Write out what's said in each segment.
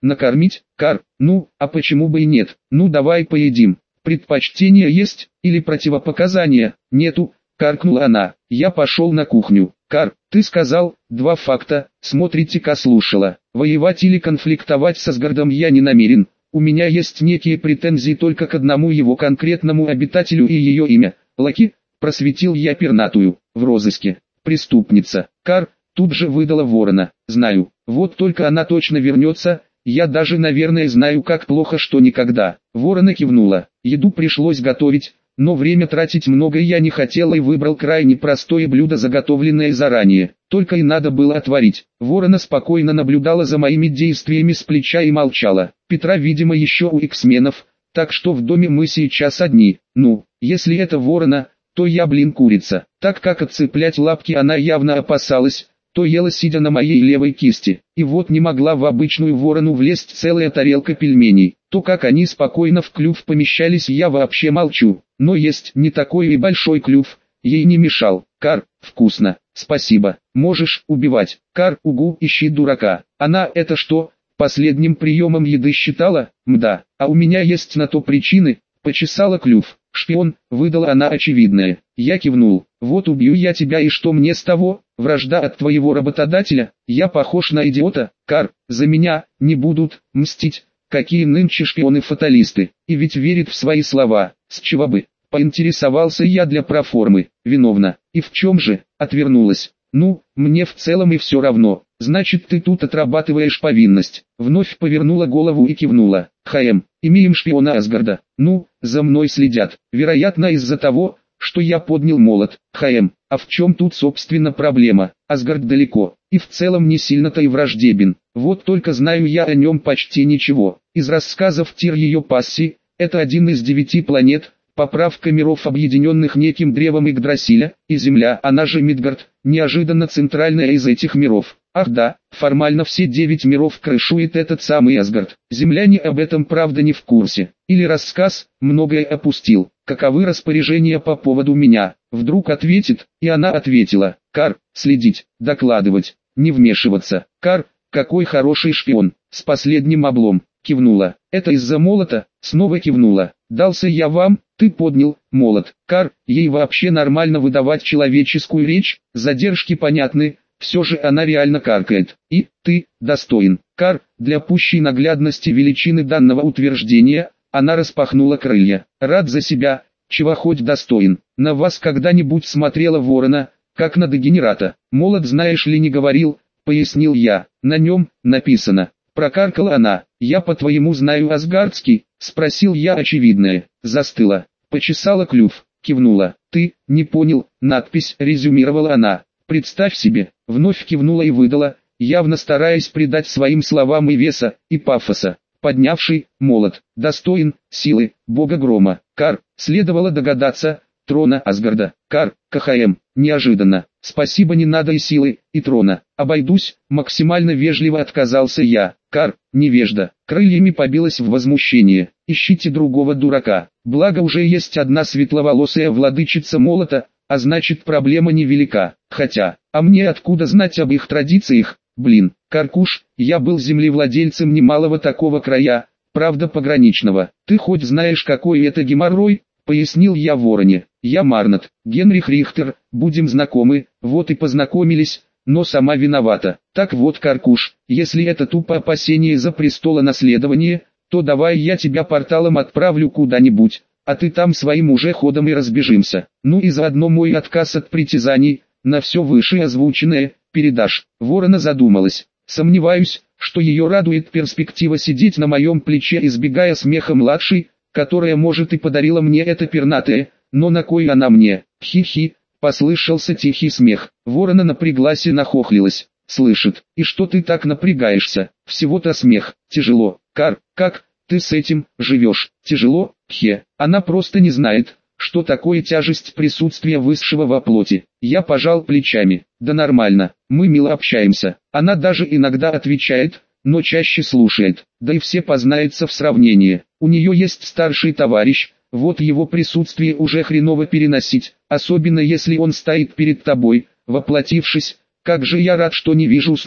накормить, Кар? Ну, а почему бы и нет? Ну давай поедим. Предпочтения есть, или противопоказания? Нету, каркнула она. Я пошел на кухню. Кар, ты сказал, 2 факта, смотрите-ка слушала. Воевать или конфликтовать с Асгардом я не намерен. У меня есть некие претензии только к одному его конкретному обитателю и ее имя. Лаки, просветил я пернатую, в розыске. Преступница. Кар, тут же выдала ворона. Знаю, вот только она точно вернется. Я даже, наверное, знаю, как плохо, что никогда. Ворона кивнула. Еду пришлось готовить, но время тратить много я не хотела и выбрал крайне простое блюдо, заготовленное заранее. Только и надо было отварить. Ворона спокойно наблюдала за моими действиями с плеча и молчала. Петра, видимо, еще у X-менов, так что в доме мы сейчас одни. Ну, если это ворона, то я, курица. Так как отцеплять лапки она явно опасалась, то ела сидя на моей левой кисти, и вот не могла в обычную ворону влезть целая тарелка пельменей. То, как они спокойно в клюв помещались, я вообще молчу, но есть не такой и большой клюв, ей не мешал. Кар, вкусно, спасибо, можешь убивать. Кар, угу, ищи дурака. Она это что, последним приемом еды считала? Мда, а у меня есть на то причины. Почесала клюв. Шпион, выдала она очевидное. Я кивнул. Вот убью я тебя, и что мне с того? Вражда от твоего работодателя? Я похож на идиота? Кар, за меня не будут мстить. Какие нынче шпионы-фаталисты. И ведь верит в свои слова. С чего бы? Поинтересовался я для проформы. Виновна. И в чем же? Отвернулась. Ну, мне в целом и все равно. Значит, ты тут отрабатываешь повинность. Вновь повернула голову и кивнула. ХМ, имеем шпиона Асгарда. Ну, за мной следят. Вероятно, из-за того, что я поднял молот. ХМ, а в чем тут собственно проблема? Асгард далеко, и в целом не сильно-то и враждебен. Вот только знаю я о нем почти ничего. Из рассказов Тир ее пассии, это один из 9 планет, поправка миров, объединенных неким древом Игдрасиля, и Земля, она же Мидгард, неожиданно центральная из этих миров. Ах да, формально все 9 миров крышует этот самый Асгард. Земляне об этом правда не в курсе. Или рассказ, многое опустил. Каковы распоряжения по поводу меня? Вдруг ответит, и она ответила. Кар, следить, докладывать, не вмешиваться. Кар, какой хороший шпион, с последним облом. Кивнула. Это из-за молота? Снова кивнула. Дался я вам, ты поднял молот. Кар, ей вообще нормально выдавать человеческую речь? Задержки понятны. Все же она реально каркает. И, ты, достоин. Кар, для пущей наглядности величины данного утверждения, она распахнула крылья. Рад за себя, чего хоть достоин. На вас когда-нибудь смотрела ворона, как на дегенерата. Молот, знаешь ли, не говорил, пояснил я. На нем, написано. Прокаркала она. Я по-твоему знаю асгардский? Спросил я очевидное. Застыла. Почесала клюв. Кивнула. Ты, не понял, надпись, резюмировала она. Представь себе, вновь кивнула и выдала, явно стараясь придать своим словам и веса, и пафоса. Поднявший, молот, достоин, силы, бога грома. Кар, следовало догадаться, трона Асгарда. Кар, КХМ, неожиданно. Спасибо, не надо и силы, и трона. Обойдусь, максимально вежливо отказался я. Кар, невежда, крыльями побилась в возмущение. Ищите другого дурака. Благо уже есть одна светловолосая владычица молота, а значит, проблема невелика. Хотя, а мне откуда знать об их традициях? Каркуш, я был землевладельцем немалого такого края, правда пограничного. Ты хоть знаешь, какой это геморрой? Пояснил я вороне. Я Марнат, Генрих Рихтер, будем знакомы, вот и познакомились, но сама виновата. Так вот, Каркуш, если это тупо опасение за престолонаследование, то давай я тебя порталом отправлю куда-нибудь, а ты там своим уже ходом и разбежимся. Ну и заодно мой отказ от притязаний, на все вышеозвученное, передашь. Ворона задумалась. Сомневаюсь, что ее радует перспектива сидеть на моем плече, избегая смеха младшей, которая, может, и подарила мне это пернатое, но на кой она мне? Хи-хи, послышался тихий смех. Ворона напряглась и нахохлилась. Слышит, и что ты так напрягаешься? Всего-то смех, тяжело. Кар, как ты с этим живешь? Тяжело? Хе, она просто не знает, что такое тяжесть присутствия высшего во плоти. Я пожал плечами. Да нормально, мы мило общаемся. Она даже иногда отвечает, но чаще слушает. Да и все познается в сравнении. У нее есть старший товарищ, вот его присутствие уже хреново переносить, особенно если он стоит перед тобой, воплотившись. Как же я рад, что не вижу снов,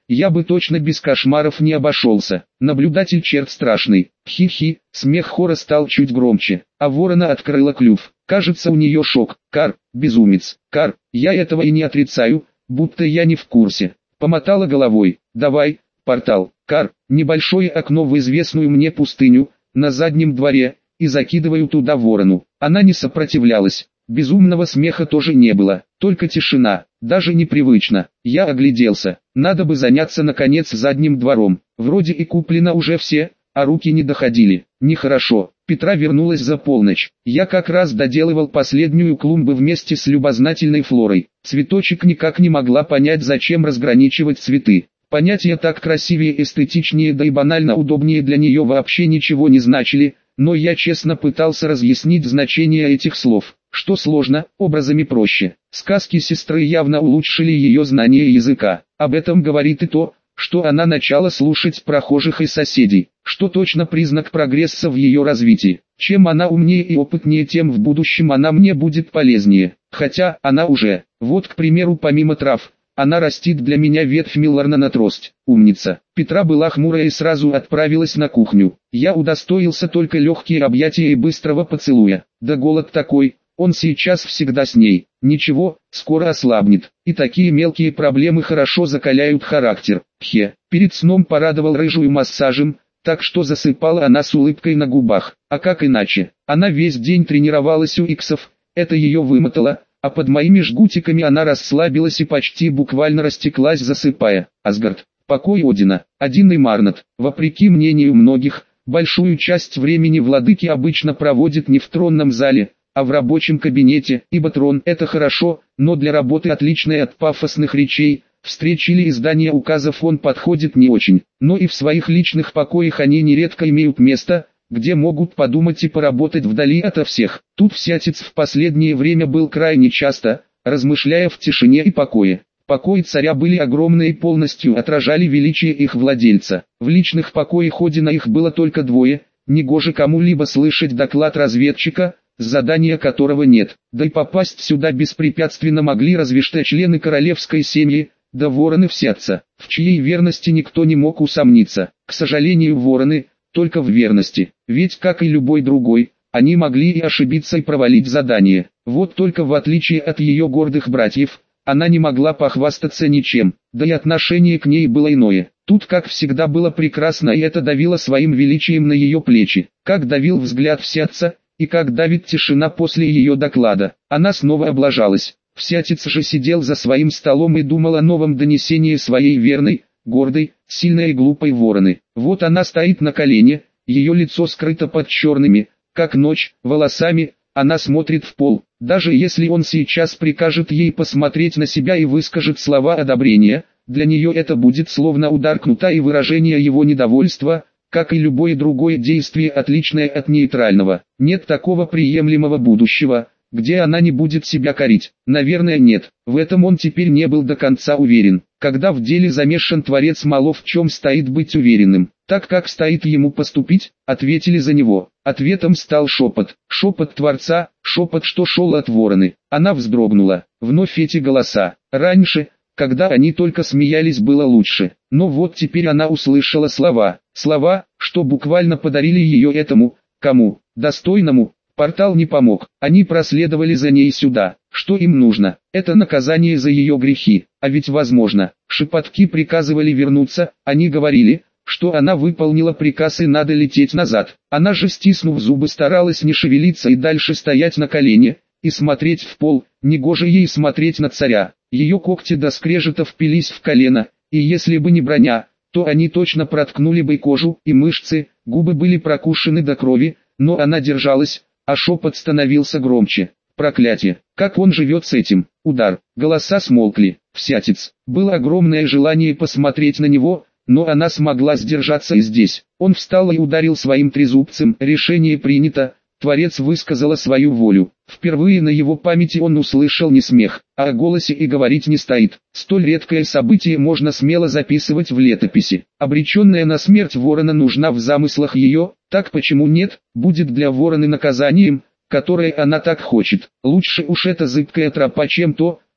я бы точно без кошмаров не обошелся. Наблюдатель черт страшный. Хи-хи, смех хора стал чуть громче, а ворона открыла клюв. Кажется, у нее шок. Кар, безумец. Кар, я этого и не отрицаю, будто я не в курсе. Помотала головой. Давай, портал. Кар, небольшое окно в известную мне пустыню, на заднем дворе, и закидываю туда ворону. Она не сопротивлялась. Безумного смеха тоже не было, только тишина, даже непривычно. Я огляделся, надо бы заняться наконец задним двором. Вроде и куплено уже все, а руки не доходили. Нехорошо. Петра вернулась за полночь. Я как раз доделывал последнюю клумбу вместе с любознательной Флорой. Цветочек никак не могла понять, зачем разграничивать цветы. Понятия так красивее, эстетичнее, да и банально удобнее для нее вообще ничего не значили, но я честно пытался разъяснить значение этих слов. Что сложно, образами проще. Сказки сестры явно улучшили ее знание языка. Об этом говорит и то, что она начала слушать прохожих и соседей, что точно признак прогресса в ее развитии. Чем она умнее и опытнее, тем в будущем она мне будет полезнее. Хотя, она уже, вот к примеру, помимо трав, она растит для меня ветвь Милларна на трость. Умница. Петра была хмурая и сразу отправилась на кухню. Я удостоился только легкие объятия и быстрого поцелуя. Да голод такой, он сейчас всегда с ней. Ничего, скоро ослабнет. И такие мелкие проблемы хорошо закаляют характер. Перед сном порадовал рыжую массажем, так что засыпала она с улыбкой на губах. А как иначе? Она весь день тренировалась у иксов, это ее вымотало, а под моими жгутиками она расслабилась и почти буквально растеклась, засыпая. Асгард, покой Одина, Один и Марнат. Вопреки мнению многих, большую часть времени владыки обычно проводит не в тронном зале, а в рабочем кабинете, ибо трон – это хорошо, но для работы, отличной от пафосных речей, встреч или издания указов, он подходит не очень. Но и в своих личных покоях они нередко имеют место, где могут подумать и поработать вдали ото всех. Тут Всятиц в последнее время был крайне часто, размышляя в тишине и покое. Покои царя были огромны и полностью отражали величие их владельца. В личных покоях Одина их было только двое, негоже кому-либо слышать доклад разведчика, задания которого нет, да и попасть сюда беспрепятственно могли разве что члены королевской семьи, да вороны Всятца, в чьей верности никто не мог усомниться. К сожалению, вороны, только в верности, ведь как и любой другой, они могли и ошибиться и провалить задание. Вот только в отличие от ее гордых братьев, она не могла похвастаться ничем, да и отношение к ней было иное. Тут как всегда было прекрасно, и это давило своим величием на ее плечи, как давил взгляд Всятца, и как давит тишина после ее доклада. Она снова облажалась. Всятец же сидел за своим столом и думал о новом донесении своей верной, гордой, сильной и глупой вороны. Вот она стоит на колене, ее лицо скрыто под черными, как ночь, волосами, она смотрит в пол. Даже если он сейчас прикажет ей посмотреть на себя и выскажет слова одобрения, для нее это будет словно удар кнута и выражение его недовольства, как и любое другое действие, отличное от нейтрального. Нет такого приемлемого будущего, где она не будет себя корить. Наверное, нет. В этом он теперь не был до конца уверен. Когда в деле замешан творец, мало в чем стоит быть уверенным. Так как стоит ему поступить, ответили за него. Ответом стал шепот. Шепот творца, шепот, что шел от вороны. Она вздрогнула. Вновь эти голоса. Раньше, когда они только смеялись, было лучше. Но вот теперь она услышала слова. Слова, что буквально подарили ее этому, кому, достойному. Портал не помог. Они проследовали за ней сюда. Что им нужно? Это наказание за ее грехи. А ведь возможно. Шепотки приказывали вернуться. Они говорили, что она выполнила приказ и надо лететь назад. Она же, стиснув зубы, старалась не шевелиться и дальше стоять на колене и смотреть в пол. Негоже ей смотреть на царя. Ее когти до скрежета впились в колено, и если бы не броня, то они точно проткнули бы кожу и мышцы. Губы были прокушены до крови, но она держалась, а шепот становился громче. Проклятие! Как он живет с этим? Удар. Голоса смолкли. Всятец. Было огромное желание посмотреть на него, но она смогла сдержаться и здесь. Он встал и ударил своим трезубцем. Решение принято. Творец высказала свою волю. Впервые на его памяти он услышал не смех, а о голосе и говорить не стоит. Столь редкое событие можно смело записывать в летописи. Обреченная на смерть ворона нужна в замыслах ее, так почему нет, будет для вороны наказанием, которое она так хочет. Лучше уж эта зыбкая тропа, чем то,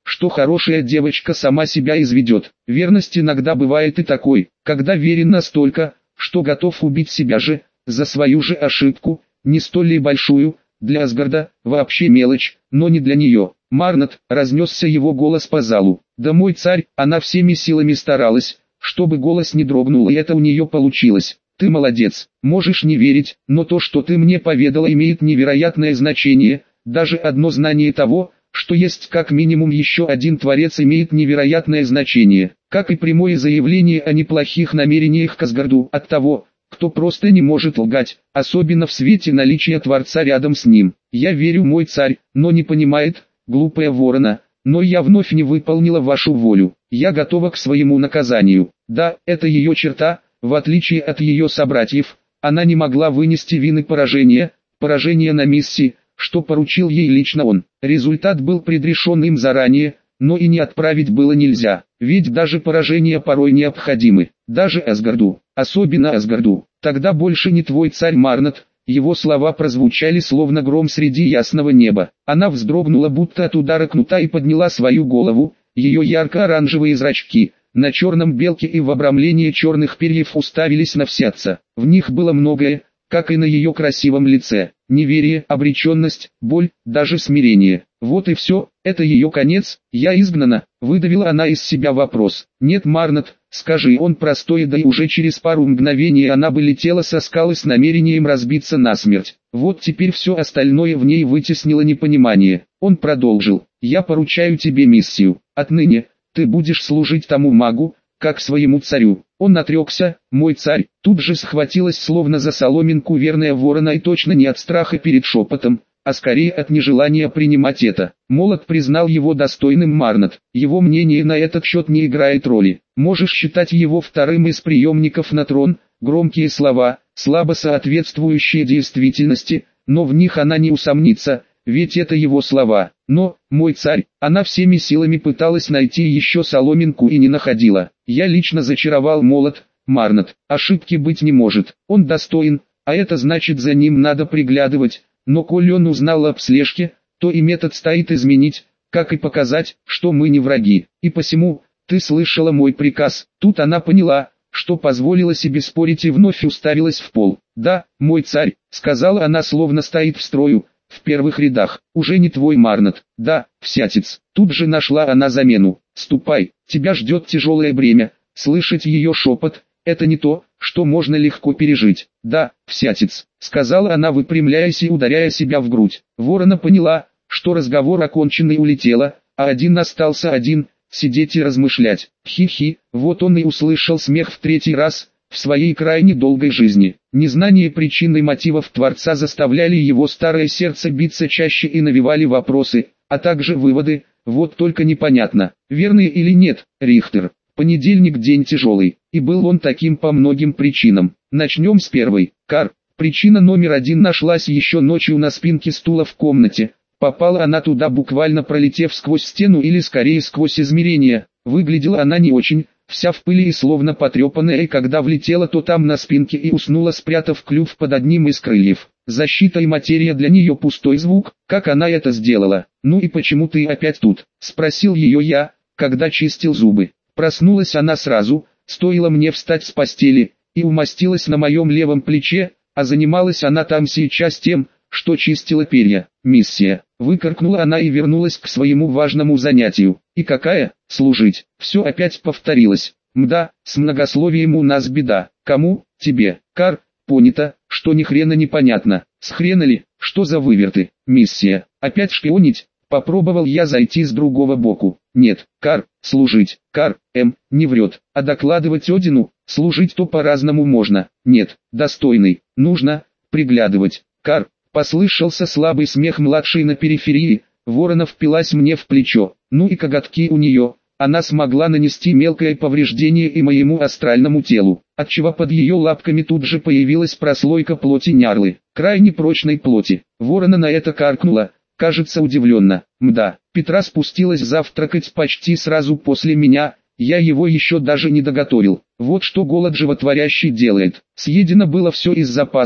что хорошая девочка сама себя изведет. Верность иногда бывает и такой, когда верен настолько, что готов убить себя же, за свою же ошибку, не столь ли большую, для Асгарда, вообще мелочь, но не для нее. Марнот, разнесся его голос по залу. Да мой царь, она всеми силами старалась, чтобы голос не дрогнул, и это у нее получилось. Ты молодец, можешь не верить, но то, что ты мне поведала, имеет невероятное значение. Даже одно знание того, что есть как минимум еще один Творец, имеет невероятное значение, как и прямое заявление о неплохих намерениях к Асгарду от того, кто просто не может лгать, особенно в свете наличия Творца рядом с ним. Я верю, мой царь, но не понимает, глупая ворона, но я вновь не выполнила вашу волю. Я готова к своему наказанию. Да, это ее черта, в отличие от ее собратьев, она не могла вынести вины поражения на миссии, что поручил ей лично он. Результат был предрешен им заранее, но и не отправить было нельзя, ведь даже поражения порой необходимы, даже Асгарду, особенно Асгарду. Тогда больше не твой царь Марнот. Его слова прозвучали словно гром среди ясного неба. Она вздрогнула будто от удара кнута и подняла свою голову, ее ярко-оранжевые зрачки на черном белке и в обрамлении черных перьев уставились на всеотца. В них было многое, как и на ее красивом лице: неверие, обреченность, боль, даже смирение. Вот и все, это ее конец, я изгнана, выдавила она из себя вопрос. Нет, Марнот, скажи, он простой, да и уже через пару мгновений она бы летела со скалы с намерением разбиться насмерть. Вот теперь все остальное в ней вытеснило непонимание. Он продолжил: я поручаю тебе миссию, отныне ты будешь служить тому магу, как своему царю. Он отрекся, мой царь. Тут же схватилась словно за соломинку верная ворона, и точно не от страха перед шепотом, а скорее от нежелания принимать это. Молот признал его достойным Марнот. Его мнение на этот счет не играет роли. Можешь считать его вторым из преемников на трон. Громкие слова, слабо соответствующие действительности, но в них она не усомнится, ведь это его слова. Но, мой царь, она всеми силами пыталась найти еще соломинку и не находила. Я лично зачаровал молот, Марнот. Ошибки быть не может. Он достоин, а это значит, за ним надо приглядывать. Но коль он узнал об слежке, то и метод стоит изменить, как и показать, что мы не враги. И посему, ты слышала мой приказ. Тут она поняла, что позволила себе спорить, и вновь уставилась в пол. Да, мой царь, сказала она, словно стоит в строю, в первых рядах. Уже не твой Марнот. Да, всятец. Тут же нашла она замену. Ступай, тебя ждет тяжелое бремя. Слышать ее шепот — это не то, что можно легко пережить. Да, всятец, сказала она, выпрямляясь и ударяя себя в грудь. Ворона поняла, что разговор окончен, и улетела, а один остался один, сидеть и размышлять. Хи-хи, вот он и услышал смех в третий раз в своей крайне долгой жизни. Незнание причин и мотивов Творца заставляли его старое сердце биться чаще и навевали вопросы, а также выводы. Вот только непонятно, верные или нет. Рихтер. Понедельник — день тяжелый, и был он таким по многим причинам. Начнем с первой. Кар. Причина номер один нашлась еще ночью на спинке стула в комнате. Попала она туда, буквально пролетев сквозь стену, или скорее сквозь измерения. Выглядела она не очень, вся в пыли и словно потрепанная, и когда влетела, то там на спинке и уснула, спрятав клюв под одним из крыльев. Защита и материя для нее пустой звук. Как она это сделала? Ну и почему ты опять тут? Спросил ее я, когда чистил зубы. Проснулась она сразу, стоило мне встать с постели, и умостилась на моем левом плече, а занималась она там сейчас тем, что чистила перья. Миссия. Выкрикнула она и вернулась к своему важному занятию. И какая? Служить. Все опять повторилось. Мда, с многословием у нас беда. Кому? Тебе. Кар. Понято, что ни хрена непонятно. С хрена ли? Что за выверты? Миссия. Опять шпионить? Попробовал я зайти с другого боку. Нет, Кар, служить. Кар, не врет. А докладывать Одину, служить то по-разному можно. Нет, достойный, нужно, приглядывать. Кар, послышался слабый смех младшей на периферии. Ворона впилась мне в плечо. Ну и коготки у нее. Она смогла нанести мелкое повреждение и моему астральному телу, отчего под ее лапками тут же появилась прослойка плоти нярлы, крайне прочной плоти. Ворона на это каркнула, кажется, удивленно. Мда, Петра спустилась завтракать почти сразу после меня, я его еще даже не доготовил. Вот что голод животворящий делает. Съедено было все и с запасом,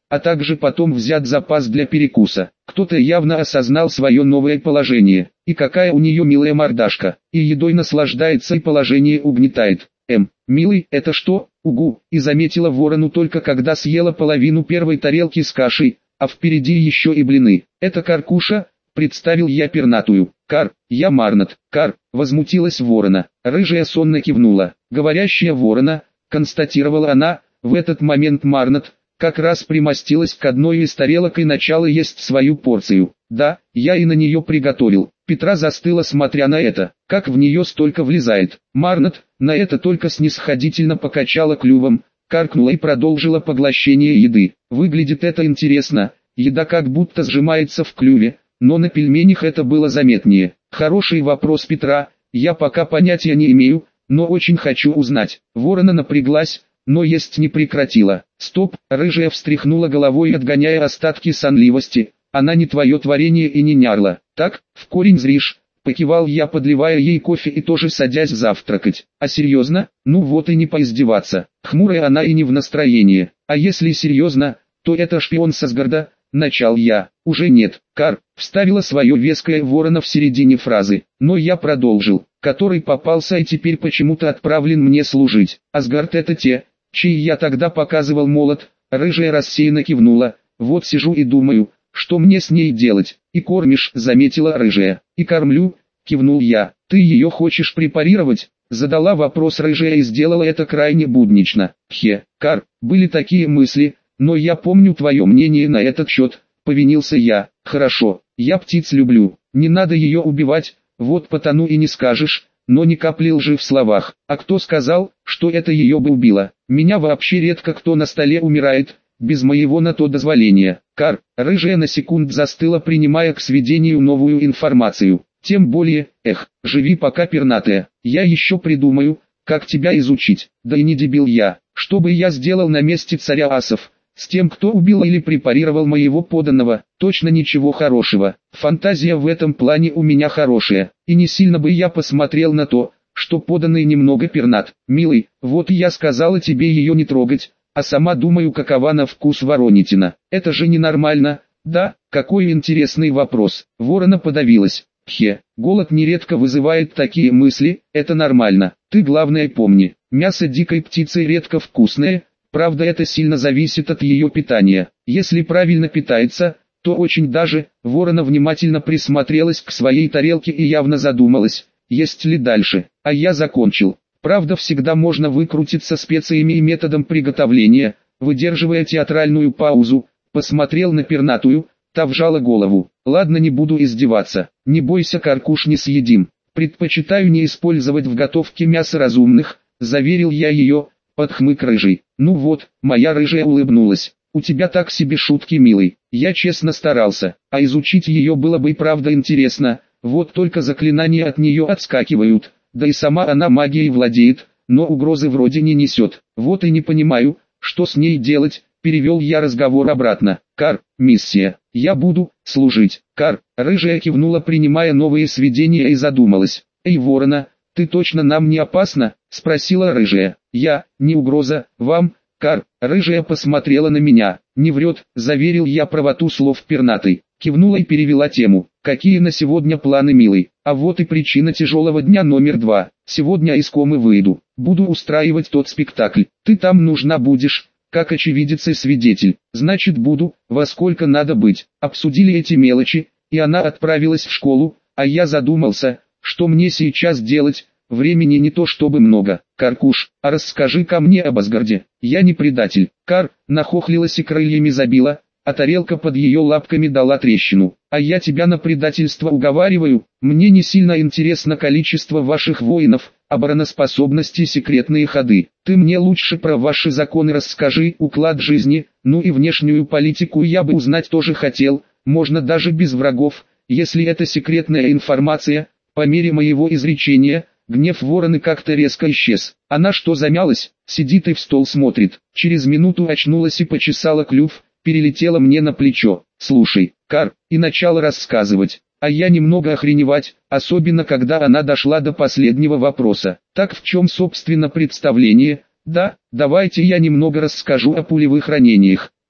а также потом взят запас для перекуса. Кто-то явно осознал свое новое положение, и какая у нее милая мордашка, и едой наслаждается и положение угнетает. Милый, это что? Угу, и заметила ворону только когда съела половину первой тарелки с кашей, а впереди еще и блины. Это Каркуша, представил я пернатую. Кар, я Марнот. Кар, возмутилась ворона. Рыжая сонно кивнула. Говорящая ворона, констатировала она, в этот момент Марнот как раз примостилась к одной из тарелок и начала есть свою порцию. Да, я и на нее приготовил. Петра застыла, смотря на это, как в нее столько влезает. Марнот на это только снисходительно покачала клювом, каркнула и продолжила поглощение еды. Выглядит это интересно, еда как будто сжимается в клюве, но на пельменях это было заметнее. Хороший вопрос Петра, я пока понятия не имею, но очень хочу узнать. Ворона напряглась, но есть не прекратила. Стоп, рыжая встряхнула головой, отгоняя остатки сонливости. Она не твое творение и не нярла. Так, в корень зришь. Покивал я, подливая ей кофе и тоже садясь завтракать. А серьезно? Ну вот и не поиздеваться. Хмурая она и не в настроении. А если серьезно, то это шпион с Асгарда. Начал я. Уже нет. Кар, вставила свое веское ворона в середине фразы. Но я продолжил. Который попался и теперь почему-то отправлен мне служить. Асгард это те, чей я тогда показывал молот. Рыжая рассеянно кивнула. Вот сижу и думаю, что мне с ней делать. И кормишь, заметила рыжая. И кормлю, кивнул я. Ты ее хочешь препарировать? Задала вопрос рыжая и сделала это крайне буднично. Кар, были такие мысли, но я помню твое мнение на этот счет, повинился я. Хорошо, я птиц люблю, не надо ее убивать, вот потому и не скажешь, но ни капли лжи в словах. А кто сказал, что это ее бы убило? Меня вообще редко кто на столе умирает, без моего на то дозволения. Кар, рыжая на секунду застыла, принимая к сведению новую информацию. Тем более, живи пока, пернатая, я еще придумаю, как тебя изучить. Да и не дебил я, что бы я сделал на месте царя асов? С тем, кто убил или препарировал моего подданного, точно ничего хорошего. Фантазия в этом плане у меня хорошая, и не сильно бы я посмотрел на то, что подданный немного пернат. Милый, вот я сказала тебе ее не трогать, а сама думаю, какова на вкус воронитина. Это же ненормально, да? Какой интересный вопрос. Ворона подавилась. Голод нередко вызывает такие мысли, это нормально. Ты главное помни, мясо дикой птицы редко вкусное. Правда, это сильно зависит от ее питания. Если правильно питается, то очень даже. Ворона внимательно присмотрелась к своей тарелке и явно задумалась, есть ли дальше. А я закончил. Правда, всегда можно выкрутиться специями и методом приготовления. Выдерживая театральную паузу, посмотрел на пернатую, та вжала голову. Ладно, не буду издеваться. Не бойся, Каркуш, не съедим. Предпочитаю не использовать в готовке мясо разумных, заверил я ее. Подхмык рыжий. Ну вот, моя рыжая улыбнулась. У тебя так себе шутки, милый. Я честно старался, а изучить ее было бы и правда интересно. Вот только заклинания от нее отскакивают, да и сама она магией владеет, но угрозы вроде не несет. Вот и не понимаю, что с ней делать, перевел я разговор обратно. Кар, миссия, я буду служить. Кар, рыжая кивнула, принимая новые сведения, и задумалась. Эй, ворона, ты точно нам не опасна? Спросила рыжая. Я, не угроза, вам, Кар. Рыжая посмотрела на меня. Не врет, заверил я правоту слов пернатой. Кивнула и перевела тему. Какие на сегодня планы, милый? А вот и причина тяжелого дня номер 2. Сегодня из комы выйду. Буду устраивать тот спектакль. Ты там нужна будешь, как очевидец и свидетель. Значит, буду, во сколько надо быть. Обсудили эти мелочи, и она отправилась в школу, а я задумался, что мне сейчас делать. Времени не то чтобы много. Каркуш, а расскажи-ка мне об Асгарде. Я не предатель. Кар нахохлилась и крыльями забила, а тарелка под ее лапками дала трещину. А я тебя на предательство уговариваю. Мне не сильно интересно количество ваших воинов, обороноспособности, секретные ходы. Ты мне лучше про ваши законы расскажи, уклад жизни, ну и внешнюю политику я бы узнать тоже хотел. Можно даже без врагов, если это секретная информация. По мере моего изречения, гнев вороны как-то резко исчез. Она что, замялась? Сидит и в стол смотрит. Через минуту очнулась и почесала клюв, перелетела мне на плечо. Слушай, Кар, и начала рассказывать. А я немного охреневать, особенно когда она дошла до последнего вопроса. Так в чем собственно представление? Да, давайте я немного расскажу о пулевых ранениях.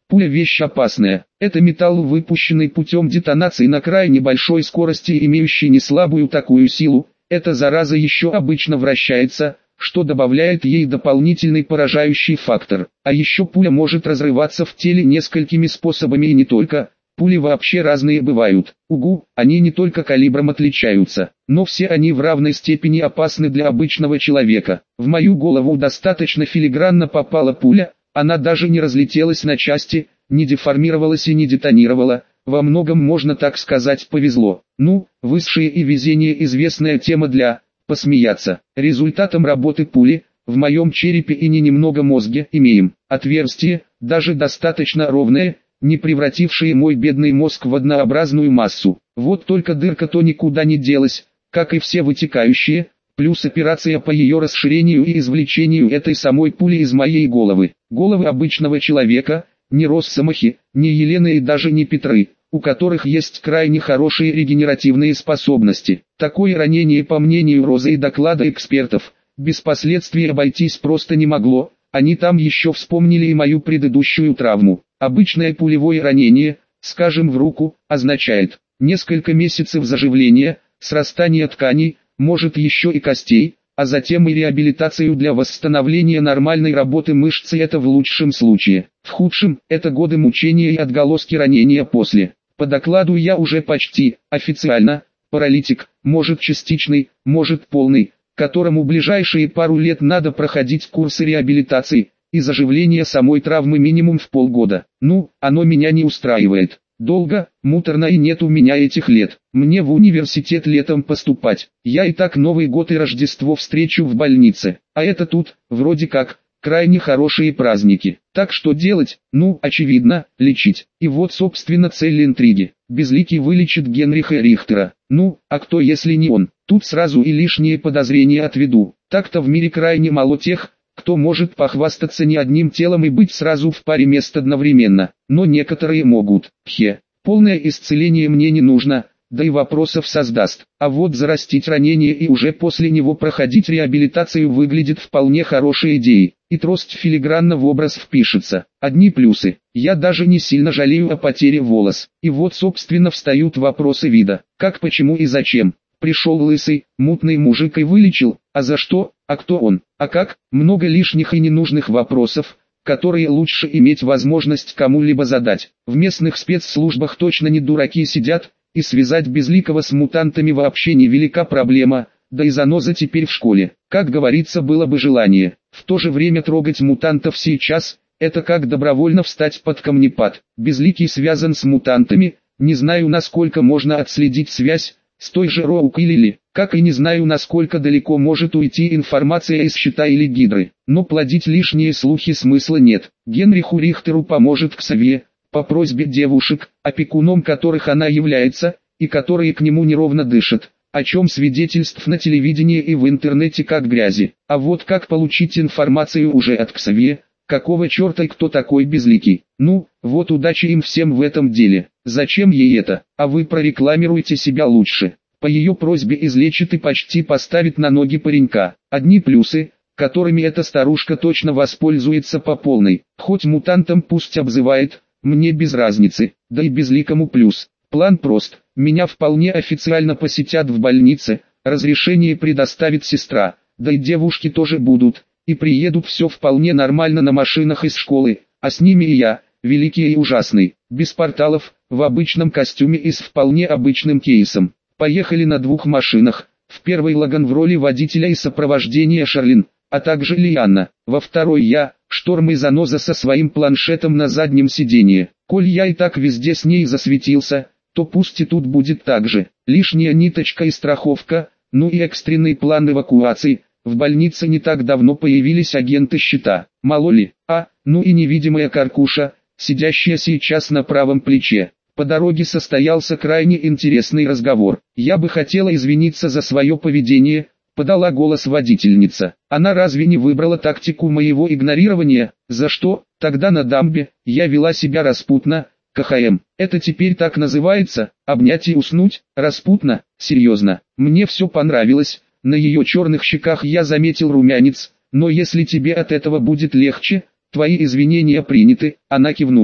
Пуля вещь опасная. Это металл, выпущенный путем детонации на крайне большой скорости, имеющий неслабую такую силу. Эта зараза еще обычно вращается, что добавляет ей дополнительный поражающий фактор. А еще пуля может разрываться в теле несколькими способами и не только. Пули вообще разные бывают. Угу, они не только калибром отличаются, но все они в равной степени опасны для обычного человека. В мою голову достаточно филигранно попала пуля, она даже не разлетелась на части, не деформировалась и не детонировала. Во многом, можно так сказать, повезло. Ну, высшее и везение — известная тема для посмеяться. Результатом работы пули в моем черепе и немного мозге имеем отверстие, даже достаточно ровное, не превратившие мой бедный мозг в однообразную массу. Вот только дырка-то никуда не делась, как и все вытекающие, плюс операция по ее расширению и извлечению этой самой пули из моей головы. Головы обычного человека, не Росомахи, не Елены и даже не Петры, у которых есть крайне хорошие регенеративные способности. Такое ранение, по мнению Розы и доклада экспертов, без последствий обойтись просто не могло. Они там еще вспомнили и мою предыдущую травму. Обычное пулевое ранение, скажем в руку, означает несколько месяцев заживления, срастания тканей, может еще и костей, а затем и реабилитацию для восстановления нормальной работы мышц, и это в лучшем случае. В худшем – это годы мучения и отголоски ранения после. По докладу я уже почти официально паралитик, может частичный, может полный, которому ближайшие пару лет надо проходить курсы реабилитации и заживления самой травмы минимум в полгода. Ну, оно меня не устраивает. Долго, муторно и нет у меня этих лет. Мне в университет летом поступать. Я и так Новый год и Рождество встречу в больнице. А это тут, вроде как, крайне хорошие праздники. Так что делать? Ну, очевидно, лечить. И вот собственно цель интриги. Безликий вылечит Генриха Рихтера. Ну, а кто если не он? Тут сразу и лишние подозрения отведу. Так-то в мире крайне мало тех, кто может похвастаться не одним телом и быть сразу в паре мест одновременно. Но некоторые могут. Полное исцеление мне не нужно, да и вопросов создаст. А вот зарастить ранение и уже после него проходить реабилитацию выглядит вполне хорошей идеей. И трость филигранно в образ впишется. Одни плюсы. Я даже не сильно жалею о потере волос. И вот собственно встают вопросы вида. Как, почему и зачем? Пришел лысый, мутный мужик и вылечил, а за что, а кто он, а как? Много лишних и ненужных вопросов, которые лучше иметь возможность кому-либо задать. В местных спецслужбах точно не дураки сидят, и связать Безликого с мутантами вообще невелика проблема, да и заноза теперь в школе. Как говорится, было бы желание. В то же время трогать мутантов сейчас, это как добровольно встать под камнепад. Безликий связан с мутантами, не знаю, насколько можно отследить связь с той же Роук или Лили, как и не знаю, насколько далеко может уйти информация из Щита или Гидры, но плодить лишние слухи смысла нет. Генриху Рихтеру поможет Ксавье, по просьбе девушек, опекуном которых она является, и которые к нему неровно дышат, о чем свидетельств на телевидении и в интернете как грязи. А вот как получить информацию уже от Ксавье, какого черта и кто такой Безликий? Ну, вот удачи им всем в этом деле. Зачем ей это? А вы прорекламируйте себя лучше. По ее просьбе излечит и почти поставит на ноги паренька. Одни плюсы, которыми эта старушка точно воспользуется по полной. Хоть мутантом пусть обзывает, мне без разницы. Да и Безликому плюс. План прост. Меня вполне официально посетят в больнице, разрешение предоставит сестра, да и девушки тоже будут. И приедут все вполне нормально на машинах из школы, а с ними и я, великий и ужасный, без порталов, в обычном костюме и с вполне обычным кейсом. Поехали на 2 машинах, в первой Лаган в роли водителя и сопровождения Шарлин, а также Лианна, во второй я, Шторм и Заноза со своим планшетом на заднем сиденье. Коль я и так везде с ней засветился, то пусть и тут будет так же. Лишняя ниточка и страховка, ну и экстренный план эвакуации. В больнице не так давно появились агенты Щита, мало ли, ну и невидимая Каркуша, сидящая сейчас на правом плече. По дороге состоялся крайне интересный разговор. Я бы хотела извиниться за свое поведение, подала голос водительница. Она разве не выбрала тактику моего игнорирования? За что? Тогда на дамбе я вела себя распутно. КХМ. Это теперь так называется? Обнять и уснуть? Распутно? Серьезно. Мне все понравилось. На ее черных щеках я заметил румянец, но если тебе от этого будет легче, твои извинения приняты, она кивнула.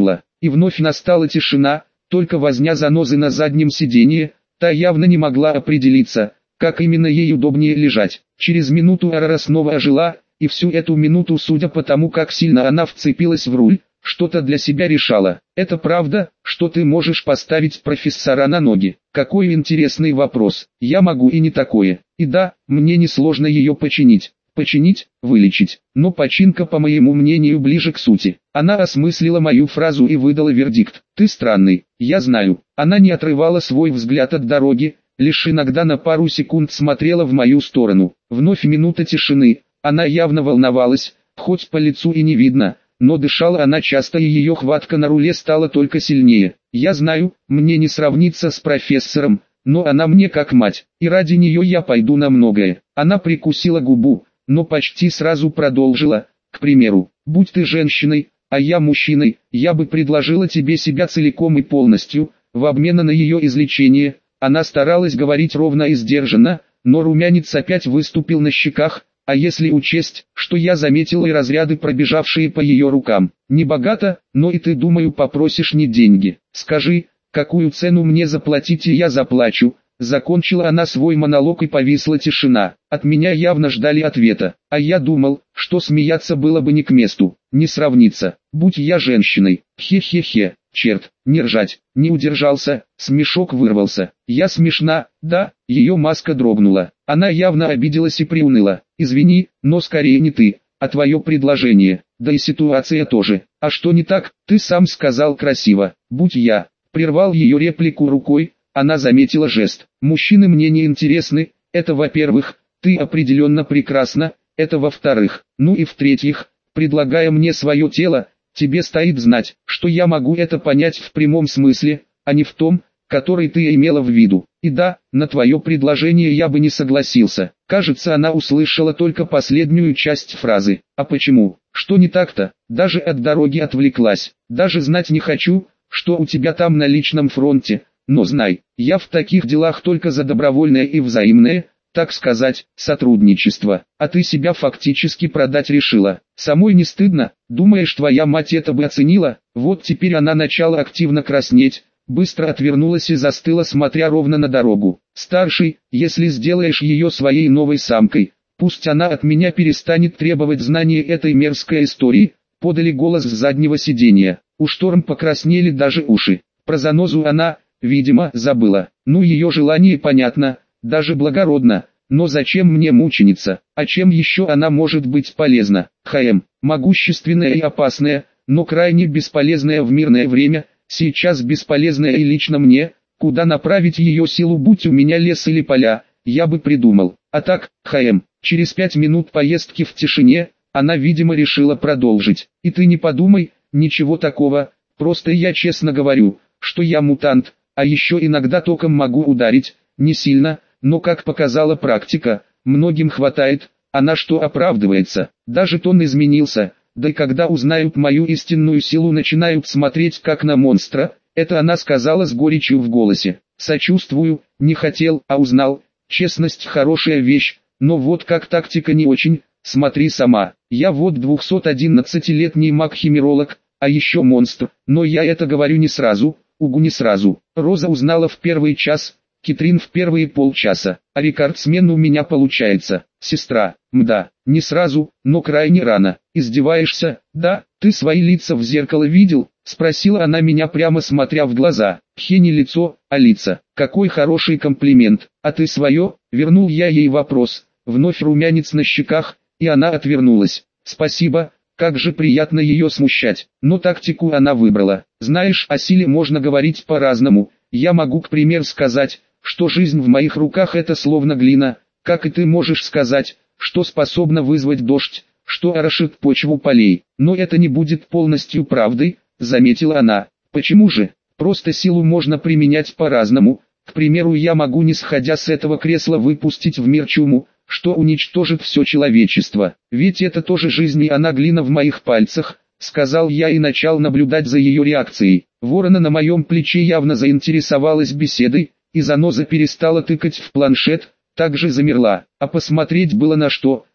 и вновь настала тишина, только возня занозы на заднем сиденье, та явно не могла определиться, как именно ей удобнее лежать. Через минуту Арара снова ожила, и всю эту минуту, судя по тому, как сильно она вцепилась в руль, что-то для себя решала. «Это правда, что ты можешь поставить профессора на ноги?» Какой интересный вопрос. Я могу и не такое. И да, мне несложно ее починить. Починить, вылечить. Но починка, по моему мнению, ближе к сути. Она осмыслила мою фразу и выдала вердикт. Ты странный, я знаю. Она не отрывала свой взгляд от дороги, лишь иногда на пару секунд смотрела в мою сторону. Вновь минута тишины. Она явно волновалась, хоть по лицу и не видно, но дышала она часто, и ее хватка на руле стала только сильнее. Я знаю, мне не сравниться с профессором, но она мне как мать, и ради нее я пойду на многое. Она прикусила губу, но почти сразу продолжила. К примеру, будь ты женщиной, а я мужчиной, я бы предложила тебе себя целиком и полностью, в обмен на ее излечение. Она старалась говорить ровно и сдержанно, но румянец опять выступил на щеках. А если учесть, что я заметил и разряды, пробежавшие по ее рукам. Не богато, но и ты, думаю, попросишь не деньги. Скажи, какую цену мне заплатить, и я заплачу. Закончила она свой монолог, и повисла тишина. От меня явно ждали ответа, а я думал, что смеяться было бы не к месту. Не сравнится, будь я женщиной. Хе-хе-хе, черт, не ржать, не удержался, смешок вырвался. Я смешна, да? Ее маска дрогнула. Она явно обиделась и приуныла. Извини, но скорее не ты, а твое предложение, да и ситуация тоже. А что не так, ты сам сказал красиво. Будь я, прервал ее реплику рукой. Она заметила жест. Мужчины мне не интересны, это во-первых, ты определенно прекрасна, это во-вторых. Ну и в-третьих, предлагая мне свое тело, тебе стоит знать, что я могу это понять в прямом смысле, а не в том, который ты имела в виду. И да, на твое предложение я бы не согласился. Кажется, она услышала только последнюю часть фразы. А почему? Что не так-то? Даже от дороги отвлеклась. Даже знать не хочу, что у тебя там на личном фронте. Но знай, я в таких делах только за добровольное и взаимное, так сказать, сотрудничество. А ты себя фактически продать решила. Самой не стыдно? Думаешь, твоя мать это бы оценила? Вот теперь она начала активно краснеть, быстро отвернулась и застыла, смотря ровно на дорогу. Старший, если сделаешь ее своей новой самкой, пусть она от меня перестанет требовать знания этой мерзкой истории, подали голос с заднего сиденья. У Шторм покраснели даже уши. Про занозу она, видимо, забыла. Ну, ее желание понятно, даже благородно, но зачем мне мученица, а чем еще она может быть полезна? Могущественная и опасная, но крайне бесполезная в мирное время, сейчас бесполезная и лично мне. Куда направить ее силу, будь у меня лес или поля, я бы придумал. А так, через 5 минут поездки в тишине, она, видимо, решила продолжить. И ты не подумай, ничего такого, просто я честно говорю, что я мутант, а еще иногда током могу ударить, не сильно, но как показала практика, многим хватает. Она что, оправдывается? Даже тон изменился, да и когда узнают мою истинную силу, начинают смотреть как на монстра. Это она сказала с горечью в голосе. Сочувствую, не хотел, а узнал. Честность хорошая вещь, но вот как тактика не очень. Смотри сама, я вот 211-летний маг-химеролог, а еще монстр, но я это говорю не сразу, не сразу. Роза узнала в первый час, Китрин в первые полчаса, а рекордсмен у меня получается. Сестра, мда, не сразу, но крайне рано. Издеваешься? Да, ты свои лица в зеркало видел? Спросила она меня, прямо смотря в глаза. Не лицо, а лица. Какой хороший комплимент. А ты свое? Вернул я ей вопрос. Вновь румянец на щеках, и она отвернулась. Спасибо, как же приятно ее смущать. Но тактику она выбрала. Знаешь, о силе можно говорить по-разному. Я могу, к примеру, сказать, что жизнь в моих руках это словно глина, как и ты можешь сказать, что способна вызвать дождь, что орошит почву полей. Но это не будет полностью правдой, заметила она. Почему же? Просто силу можно применять по-разному. К примеру, я могу, не сходя с этого кресла, выпустить в мир чуму, что уничтожит все человечество. Ведь это тоже жизнь, и она глина в моих пальцах, сказал я и начал наблюдать за ее реакцией. Ворона на моем плече явно заинтересовалась беседой, и заноза перестала тыкать в планшет, также замерла. А посмотреть было на что.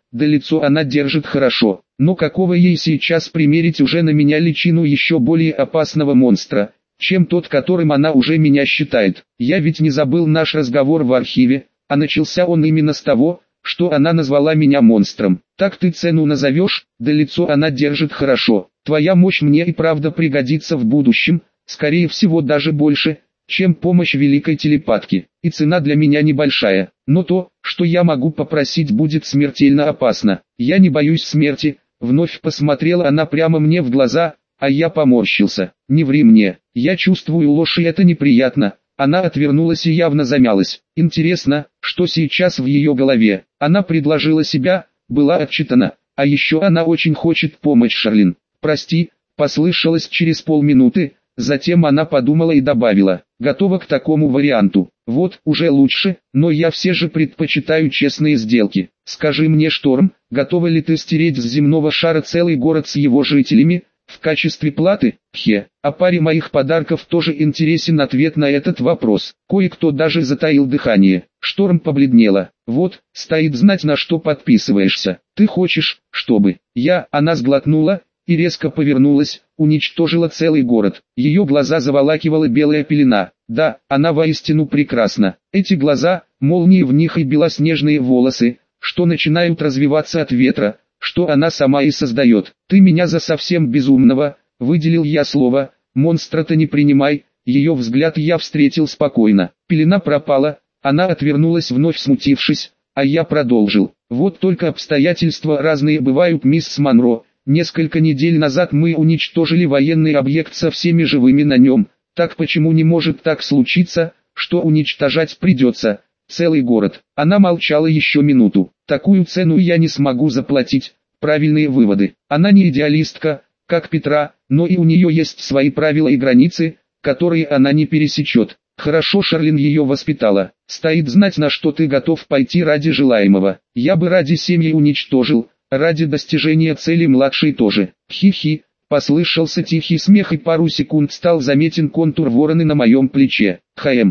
да лицо она держит хорошо. Но какого ей сейчас примерить уже на меня личину еще более опасного монстра, чем тот, которым она уже меня считает. Я ведь не забыл наш разговор в архиве, а начался он именно с того, что она назвала меня монстром. Так ты цену назовешь, да лицо она держит хорошо. Твоя мощь мне и правда пригодится в будущем, скорее всего даже больше, чем помощь великой телепатки. И цена для меня небольшая, но то, что я могу попросить, будет смертельно опасно. Я не боюсь смерти, вновь посмотрела она прямо мне в глаза, а я поморщился. Не ври мне, я чувствую ложь и это неприятно. Она отвернулась и явно замялась. Интересно, что сейчас в ее голове. Она предложила себя, была отчитана, а еще она очень хочет помочь Шарлин. «Прости», послышалось через полминуты, затем она подумала и добавила, «готова к такому варианту. Вот, уже лучше, но я все же предпочитаю честные сделки. Скажи мне, Шторм, готова ли ты стереть с земного шара целый город с его жителями, в качестве платы? О паре моих подарков тоже интересен ответ на этот вопрос. Кое-кто даже затаил дыхание. Шторм побледнела. Вот, стоит знать, на что подписываешься. Ты хочешь, чтобы она сглотнула и резко повернулась, уничтожила целый город. Ее глаза заволакивала белая пелена. Да, она воистину прекрасна. Эти глаза, молнии в них и белоснежные волосы, что начинают развиваться от ветра, что она сама и создает. Ты меня за совсем безумного, выделил я слово, монстра-то не принимай. Ее взгляд я встретил спокойно. Пелена пропала, она отвернулась, вновь смутившись, а я продолжил. Вот только обстоятельства разные бывают, мисс Монро. Несколько недель назад мы уничтожили военный объект со всеми живыми на нем. Так почему не может так случиться, что уничтожать придется целый город? Она молчала еще минуту. Такую цену я не смогу заплатить. Правильные выводы. Она не идеалистка, как Петра, но и у нее есть свои правила и границы, которые она не пересечет. Хорошо, Шарлин ее воспитала. Стоит знать, на что ты готов пойти ради желаемого. Я бы ради семьи уничтожил, ради достижения цели младшей тоже. Хи-хи. Послышался тихий смех и пару секунд стал заметен контур вороны на моем плече.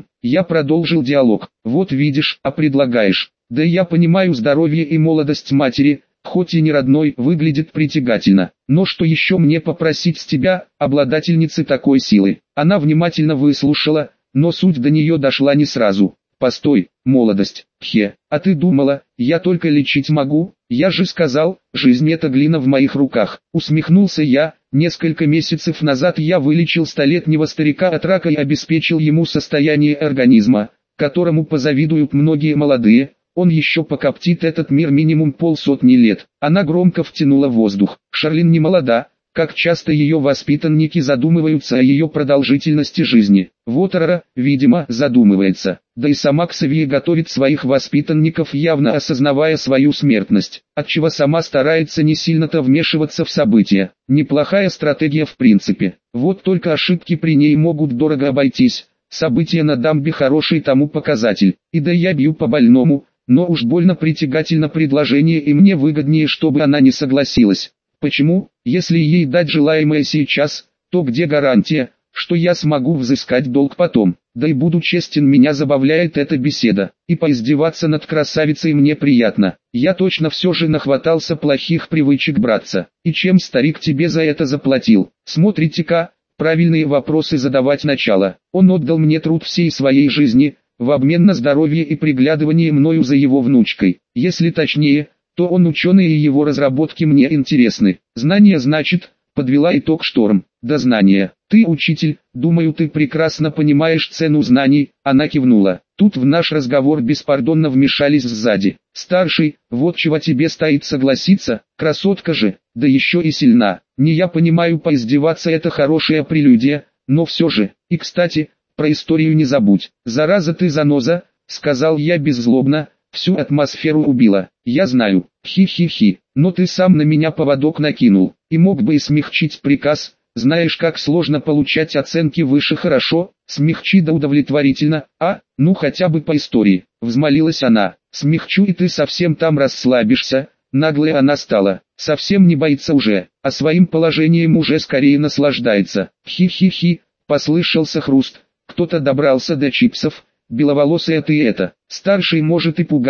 Я продолжил диалог. Вот видишь, а предлагаешь. Да я понимаю, здоровье и молодость матери, хоть и не родной, выглядит притягательно. Но что еще мне попросить с тебя, обладательницы такой силы? Она внимательно выслушала, но суть до нее дошла не сразу. Постой, молодость, а ты думала, я только лечить могу? Я же сказал, жизнь это глина в моих руках. Усмехнулся я. Несколько месяцев назад я вылечил столетнего старика от рака и обеспечил ему состояние организма, которому позавидуют многие молодые. Он еще покоптит этот мир минимум полсотни лет. Она громко втянула воздух. Шарлин не молода, как часто ее воспитанники задумываются о ее продолжительности жизни. Вот Рара, видимо, задумывается. Да и сама Ксавье готовит своих воспитанников, явно осознавая свою смертность, отчего сама старается не сильно-то вмешиваться в события. Неплохая стратегия в принципе. Вот только ошибки при ней могут дорого обойтись. События на дамбе хороший тому показатель. И да я бью по больному, но уж больно притягательно предложение, и мне выгоднее, чтобы она не согласилась. Почему? Если ей дать желаемое сейчас, то где гарантия, что я смогу взыскать долг потом? Да и буду честен, меня забавляет эта беседа, и поиздеваться над красавицей мне приятно. Я точно все же нахватался плохих привычек, братца. И чем старик тебе за это заплатил? Смотрите-ка, правильные вопросы задавать начало. Он отдал мне труд всей своей жизни, в обмен на здоровье и приглядывание мною за его внучкой. Если точнее, то он ученый и его разработки мне интересны. Знания, значит, подвела итог Шторм. Да знания. Ты учитель, думаю, ты прекрасно понимаешь цену знаний. Она кивнула. Тут в наш разговор беспардонно вмешались сзади. Старший, вот чего тебе стоит согласиться, красотка же, да еще и сильна. Не я понимаю, поиздеваться это хорошая прелюдия, но все же. И кстати, про историю не забудь. Зараза ты заноза, сказал я беззлобно. Всю атмосферу убила. Я знаю, хи-хи-хи, но ты сам на меня поводок накинул, и мог бы и смягчить приказ. Знаешь, как сложно получать оценки выше хорошо, смягчи да удовлетворительно, ну хотя бы по истории. Взмолилась она. Смягчу, и ты совсем там расслабишься. Наглая она стала, совсем не боится уже, а своим положением уже скорее наслаждается. Хи-хи-хи, послышался хруст, кто-то добрался до чипсов. Беловолосая ты это, старший может и пугает,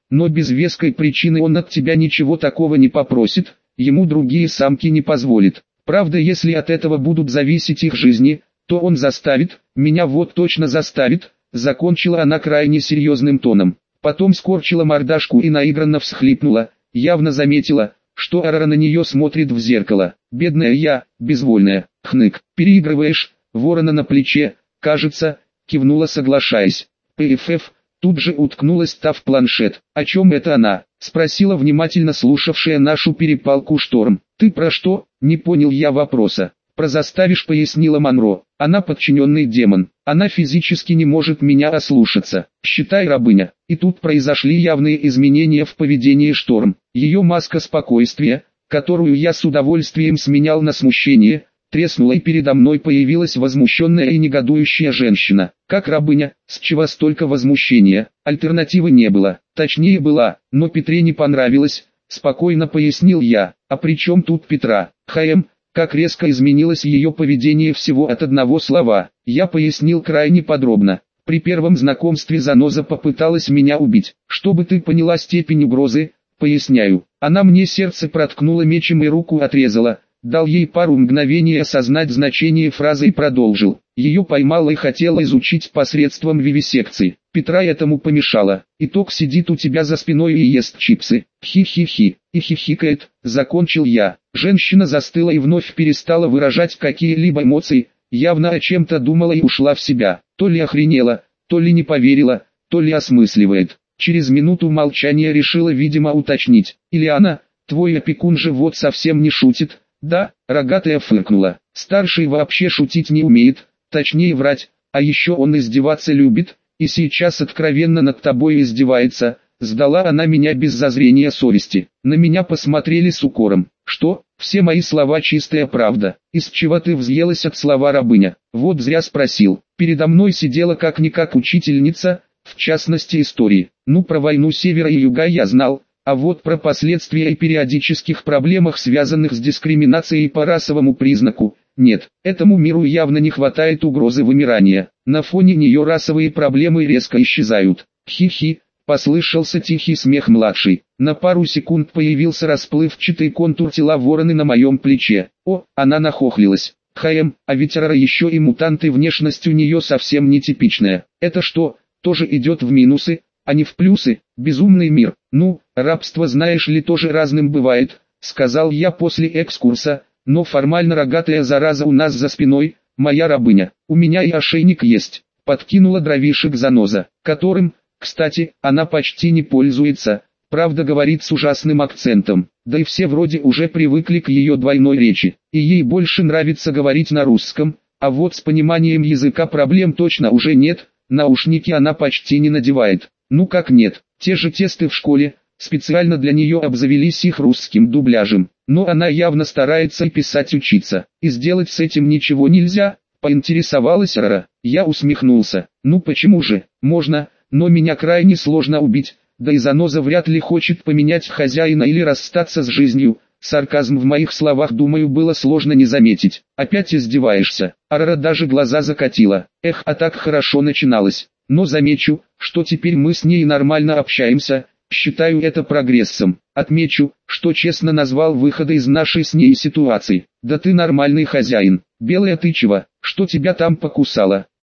но без веской причины он от тебя ничего такого не попросит, ему другие самки не позволят. Правда, если от этого будут зависеть их жизни, то он заставит, меня вот точно заставит, закончила она крайне серьезным тоном. Потом скорчила мордашку и наигранно всхлипнула, явно заметила, что Арара на нее смотрит в зеркало. Бедная я, безвольная, хнык, переигрываешь, ворона на плече, кажется, кивнула соглашаясь. ПФФ, тут же уткнулась та в планшет. О чем это она? Спросила внимательно слушавшая нашу перепалку Шторм. Ты про что? Не понял я вопроса. Про заставишь, пояснила Монро. Она подчиненный демон. Она физически не может меня ослушаться. Считай, рабыня. И тут произошли явные изменения в поведении Шторм. Ее маска спокойствия, которую я с удовольствием сменял на смущение, треснула, и передо мной появилась возмущенная и негодующая женщина. Как рабыня, с чего столько возмущения? Альтернативы не было. Точнее была, но Петре не понравилось, спокойно пояснил я. А при чем тут Петра? Как резко изменилось ее поведение всего от одного слова. Я пояснил крайне подробно. При первом знакомстве заноза попыталась меня убить. Чтобы ты поняла степень угрозы, поясняю. Она мне сердце проткнула мечом и руку отрезала. Дал ей пару мгновений осознать значение фразы и продолжил. Ее поймала и хотела изучить посредством вивисекции. Петра этому помешала. Итог: сидит у тебя за спиной и ест чипсы. Хи-хи-хи. И хихикает, закончил я. Женщина застыла и вновь перестала выражать какие-либо эмоции, явно о чем-то думала и ушла в себя. То ли охренела, то ли не поверила, то ли осмысливает. Через минуту молчания решила, видимо, уточнить. Ильяна, твой опекун же вот совсем не шутит. Да, рогатая фыркнула. Старший вообще шутить не умеет, точнее врать, а еще он издеваться любит, и сейчас откровенно над тобой издевается. Сдала она меня без зазрения совести. На меня посмотрели с укором. Что? Все мои слова чистая правда. Из чего ты взъелась от слова рабыня? Вот зря спросил. Передо мной сидела как-никак учительница, в частности истории. Ну, про войну севера и юга я знал. А вот про последствия и периодических проблемах, связанных с дискриминацией по расовому признаку, нет. Этому миру явно не хватает угрозы вымирания. На фоне нее расовые проблемы резко исчезают. Хи-хи, послышался тихий смех младшей. На пару секунд появился расплывчатый контур тела вороны на моем плече. О, она нахохлилась. А ведь Арара еще и мутант, и внешность у нее совсем нетипичная. Это что, тоже идет в минусы, а не в плюсы? Безумный мир. Ну, рабство, знаешь ли, тоже разным бывает, сказал я после экскурса, но формально рогатая зараза у нас за спиной, моя рабыня. У меня и ошейник есть, подкинула дровишек заноза, которым, кстати, она почти не пользуется, правда говорит с ужасным акцентом, да и все вроде уже привыкли к ее двойной речи, и ей больше нравится говорить на русском, а вот с пониманием языка проблем точно уже нет, наушники она почти не надевает. Ну как нет, те же тесты в школе, специально для нее обзавелись их русским дубляжем, но она явно старается и писать учиться, и сделать с этим ничего нельзя, поинтересовалась Рара. Я усмехнулся, ну почему же, можно, но меня крайне сложно убить, да и заноза вряд ли хочет поменять хозяина или расстаться с жизнью. Сарказм в моих словах, думаю, было сложно не заметить. Опять издеваешься? Арара даже глаза закатила. Эх, а так хорошо начиналось. Но замечу, что теперь мы с ней нормально общаемся, считаю это прогрессом. Отмечу, что честно назвал выхода из нашей с ней ситуации. Да ты нормальный хозяин. Белая, ты чего? Что тебя там покусало?